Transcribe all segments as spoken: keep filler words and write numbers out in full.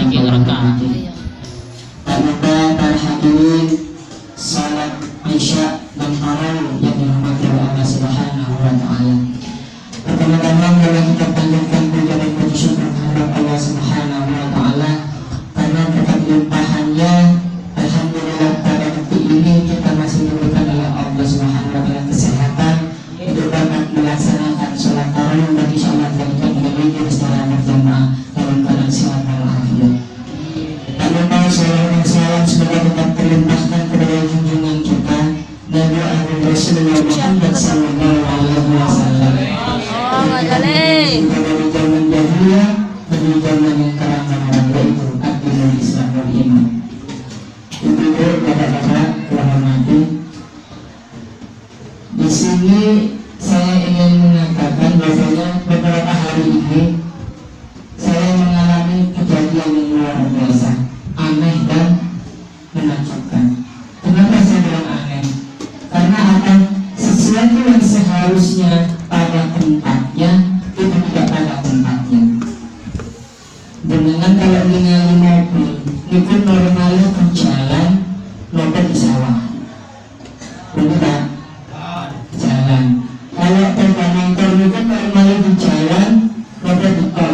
lagi rakaat. Ternyata para hadirin salat Isya dan tarawih yang dirahmati oleh Allah Subhanahu wa taala. Pertama-tama mari kita panjatkan puja dan puji syukur kepada Allah Subhanahu wa taala karena berkat limpahannya alhamdulillah pada detik ini kita masih diberikan oleh Allah Subhanahu wa taala kesehatan untuk dapat melaksanakan sholat tarawih dan insyaallah kita memiliki secara berjamaah dalam keadaan sehat walafiat. Tanpa salam dan salam semoga tetap terlimpahkan kepada junjungan kita Nabi Muhammad Rasulullah Muhammad sallallahu alaihi wasallam. Oh, Magali. Dari zaman jahiliyah menuju zaman yang karangan orang yaitu agama Islam wal iman. Ibu-ibu, bapak-bapak, hormati. Di sini saya ingin mengatakan bahwasanya beberapa hari ini saya mengalami kejadian yang luar biasa, aneh dan menakjubkan. Kenapa saya bilang aneh? Karena akan sesuatu yang seharusnya pada tempatnya itu tidak pada tempatnya. Dengan kalau ningali mobil, itu normalnya berjalan, mobil di sawah, benar? Jalan. Kalau sepeda motor itu normalnya di jalan, mobil di tol,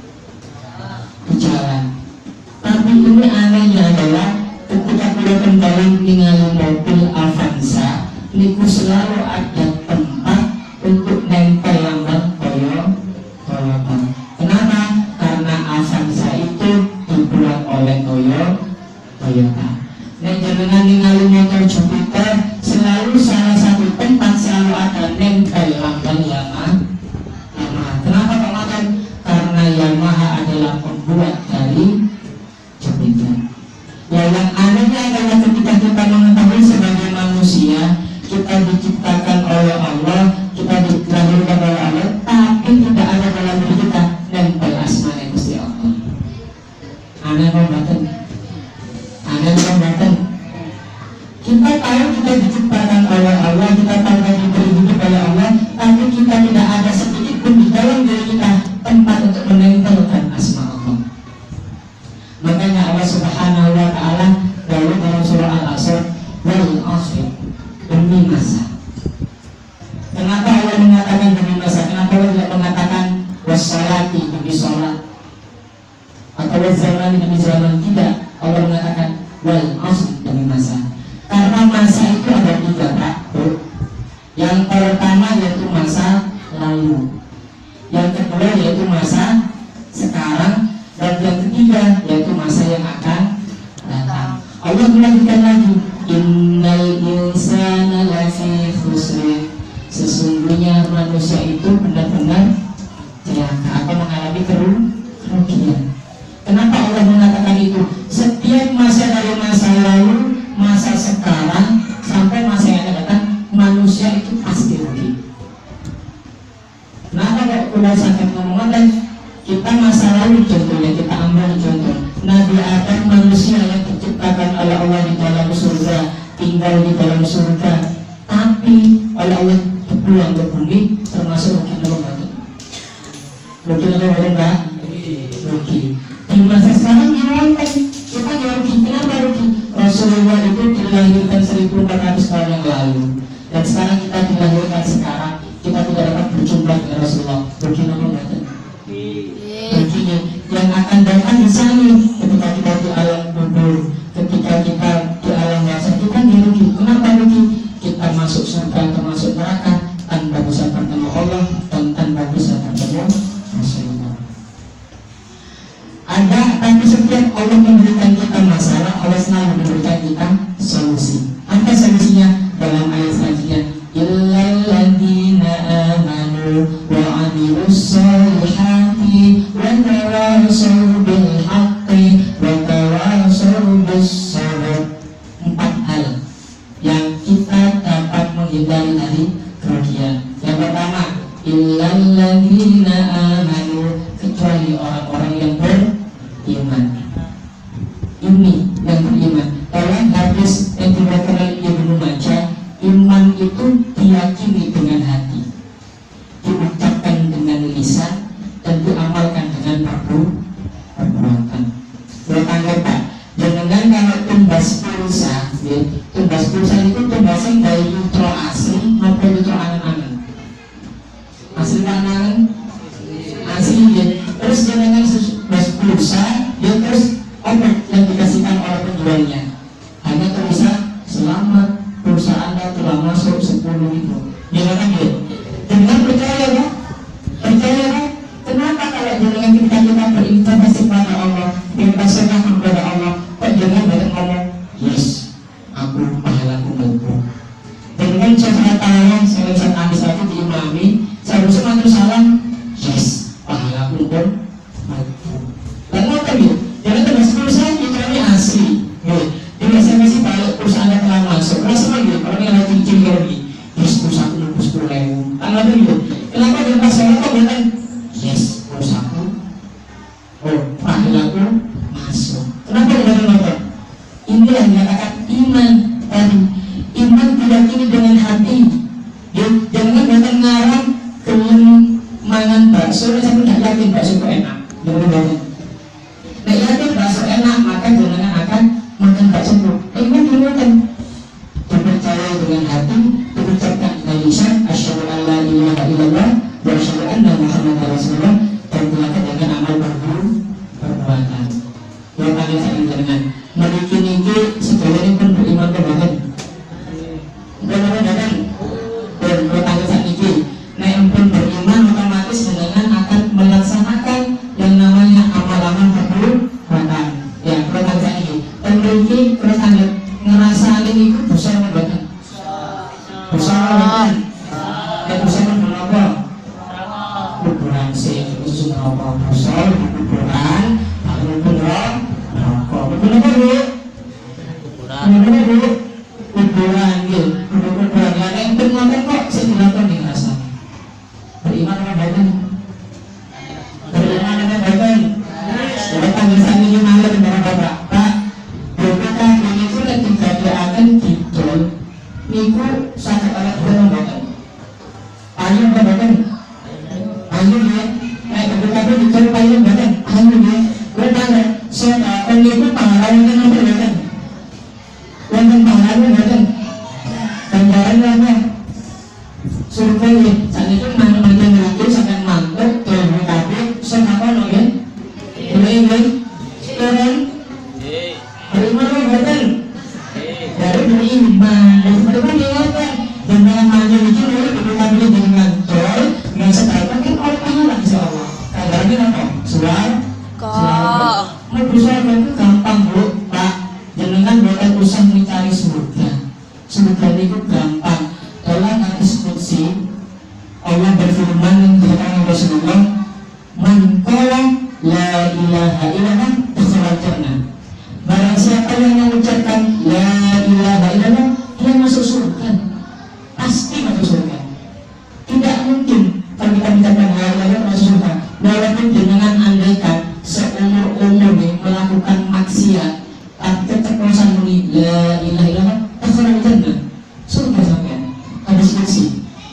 di jalan. Tapi ini anehnya adalah ketika kita kembali ningali mobil Avanza, niku selalu ada tempat untuk nempel lambang Toyota. Kenapa? Karena Avanza itu dibuat oleh Toyota. Nah, jangan ningali motor Jupiter, selalu salah satu tempat selalu ada nempel lambang Yamaha. Kenapa kemarin? Karena Yamaha adalah pembuat dari Jupiter. Ya, yang anehnya adalah ketika kita mengetahui sebagai manusia kita diciptakan oleh Allah, kita dilahirkan oleh Allah, tapi tidak ada dalam diri kita nempel asma Gusti Allah. Aneh banget. Aneh banget. Kita tahu kita diciptakan oleh Allah, kita tahu kita diberi hidup oleh Allah, tapi kita tidak ada sedikit pun di dalam diri kita tempat untuk menempelkan asma Allah. Makanya Allah Subhanahu wa taala dalam dalam surah Al-Asr, wal asr, demi masa. Kenapa Allah mengatakan demi masa? Kenapa Allah tidak mengatakan wassalati demi sholat atau wazzamani demi zaman? Tidak, Allah mengatakan wal asr demi masa. Karena masa itu ada tiga, Pak. Yang pertama yaitu masa lalu, yang kedua yaitu masa sekarang, dan yang ketiga yaitu masa yang akan datang. Allah melanjutkan lagi, innal insana lafi khusr, sesungguhnya manusia itu benar-benar celaka atau mengalami kerugian. Kenapa Allah mengatakan itu? Setiap masa dari masa lalu, masa sekarang sampai masa yang akan datang, manusia itu pasti rugi. Kenapa kok udah sakit ngomongan? Kita masa lalu contohnya, kita ambil contoh Nabi Adam, manusia yang diciptakan oleh Allah di dalam surga, tinggal di dalam surga, tapi oleh Allah dibuang ke bumi, termasuk rugi neraka. Rugi neraka enggak? Rugi. Di masa sekarang yang kita nggak rugi. Kenapa rugi? Rasulullah itu dilahirkan seribu empat ratus tahun yang lalu, dan sekarang kita dilahirkan sekarang, kita tidak dapat berjumpa dengan Rasulullah. Rugi neraka. Ruginya yang akan datang di sana ketika kita di alam kubur, ketika kita di alam barzakh, kita nggak rugi. Kenapa rugi? Kita masuk surga atau masuk neraka tanpa bisa bertemu Allah dan tanpa bisa bertemu Rasulullah. Ada, tapi setiap Allah memberikan kita masalah, Allah selalu memberikan kita solusi. Apa solusinya? Dalam ayat selanjutnya, illal ladzina amanu wa amilus solihati wa tawasaw bil haqqi wa tawasaw bis sabr. Empat hal yang kita dapat menghindari dari kerugian. Yang pertama, illal ladzina amanu, kecuali orang-orang yang beriman. Ini yang beriman. Dalam hadis yang diriwayatkan oleh Ibnu Majah, iman itu diyakini dengan hati, diucapkan dengan lisan, dan diamalkan dengan perbuatan. asli ya. Terus jenengan bas pulsa ya, terus obat yang dikasihkan oleh penjualnya hanya tulisan selamat pulsa Anda telah masuk sepuluh ribu. Jangan ya, jangan percaya ya, percaya ya. Kenapa kalau jangan kita kita berinvestasi kepada Allah, berinvestasi kepada Allah, kok jangan banyak ngomong yes, aku pahalaku mampu. Dengan cara tayang saya lihat hadis aku diimami, seharusnya matur salam yes, pahalaku pun mampu. Dan mau tadi, jangan terus pulsa ini asli. Jadi saya masih balik pulsa Anda telah masuk. Rasa lagi orang yang lagi cincin lagi, yes pulsa aku mampu sepuluh ribu. Tanggal itu, kenapa dia pas saya kok bilang yes, pulsaku, oh, pahalaku masuk. Kenapa dia bilang ini yang dikatakan iman tadi. Iman tidak ini dengan hati. Ya, jangan datang ngarang kemudian mangan bakso, saya tidak yakin bakso itu enak. Jangan banget. Nah, yakin bakso enak, maka jangan akan makan bakso itu. Iman dimakan. Dipercaya dengan hati, diucapkan dengan lisan, asyhadu an la ilaha illallah wa asyhadu anna muhammadar rasulullah, dan dilakukan dengan amal perbuatan. Yang kalian saya dengan memiliki niki sebenarnya pun beriman kepada benar-benar dan bertanggung saat niki. Nah, yang pun beriman otomatis dengan akan melaksanakan yang namanya amal-amal perbuatan. Ya, bertanggung saat niki. Dan niki bertanggung ngerasa ini itu besar banget. Besar banget. Dan besar berapa? Kuburan sih, itu berapa besar kuburan? Lalu kuburan. Benar-benar bu, benar-benar bu, kuburan gitu, kuburan yang yang bermakan kok sedilakan di rasa. Beriman dengan badan, beriman dengan badan. Sudah tanggisan ini malah dengan bapak, pak. Bukan ini pun ketika dia akan didol, niku sangat alat berbadan. Ayo badan, ayo ya, naik ketika dia didol ayo badan, ayo ya, bertanya. Saya akan ikut pahlawan yang ada kan, yang pahlawan ada, gambaran apa? Survei saat itu mana-mana itu sangat mantap, terus tapi saya apa loh ya? Boleh kan? Sekarang, dari mana badan? Dari beriman, dari mana apa? Dan dengan mana itu boleh kita dengan tol, dengan sekarang kan orang pahala insyaallah. Kabarnya apa? Suara. Kok Mau berusaha itu gampang bu, pak. Jangan bukan usah mencari surga. Surga itu gampang. Dalam hadis qudsi Allah berfirman yang dikatakan Rasulullah, "Man qala la ilaha illallah dakhala jannah." Barang siapa yang mengucapkan la ilaha illallah, dia masuk surga. Pasti masuk surga. Tidak mungkin kalau kita mengucapkan la ilaha illallah masuk surga. Walaupun dengan andaikan seumur-umur melakukan maksiat, tapi keceplosan muni la ilaha illallah, dakhala jannah, surga sampean. Hadis qudsi.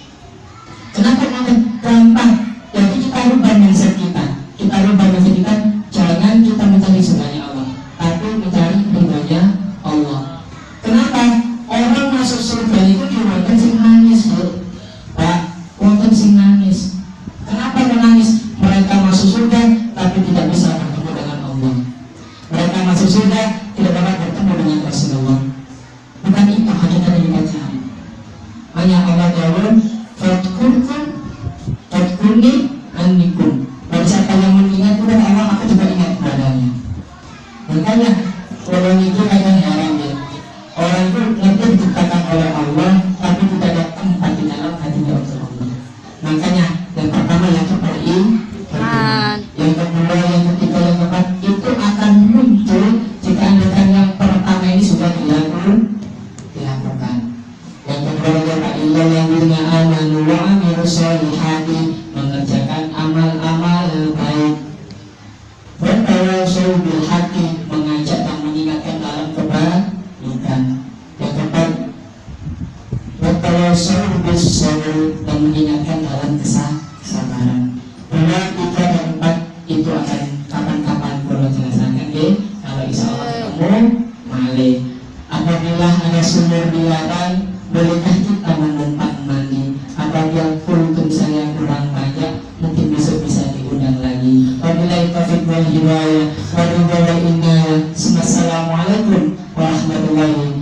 Kenapa namanya gampang? Jadi kita rubah mindset kita. Kita rubah mindset kita. Jangan kita mencari surganya Allah, tapi mencari ridhonya Allah. Kenapa? Orang masuk surga itu dibuatkan sing nangis, bu. Pak, wonten sing nangis. Kenapa menangis? Mereka masuk surga tapi tidak bisa bertemu dengan Allah. Mereka masuk surga tidak dapat bertemu dengan Rasulullah. Bukan itu hakikat yang kita cari. Hanya Allah jawab, "Fadkurkum, fadkurni annikum." Bagi siapa yang mengingat kepada Allah, aku juga ingat kepadanya. Makanya orang itu kadang heran ya. Orang itu ngerti diciptakan oleh Allah, tapi tidak ada tempat di dalam hatinya untuk Allah. Makanya yang pertama yang seperti yang kedua, yang ketiga, yang keempat itu akan muncul jika anda yang pertama ini sudah dilakukan. dilakukan. Yang kedua adalah ilal yang dengan amanu wa amilus solihati, mengerjakan amal-amal baik. Bertawassul bil haqi, mengajak dan mengingatkan dalam kebaikan. Yang keempat, bertawassul bis sabr, dan mengingatkan dalam kesabaran. Dua, tiga, dan empat itu akan kapan-kapan perlu jelaskan ya. Kalau insya Allah ketemu male. Apabila ada sumur di ladang, bolehkah kita menumpang mandi? Apabila kultum saya kurang banyak, mungkin besok bisa diundang lagi. Wabillahi taufiq wal hidayah. Wabillahi inayah. Assalamualaikum warahmatullahi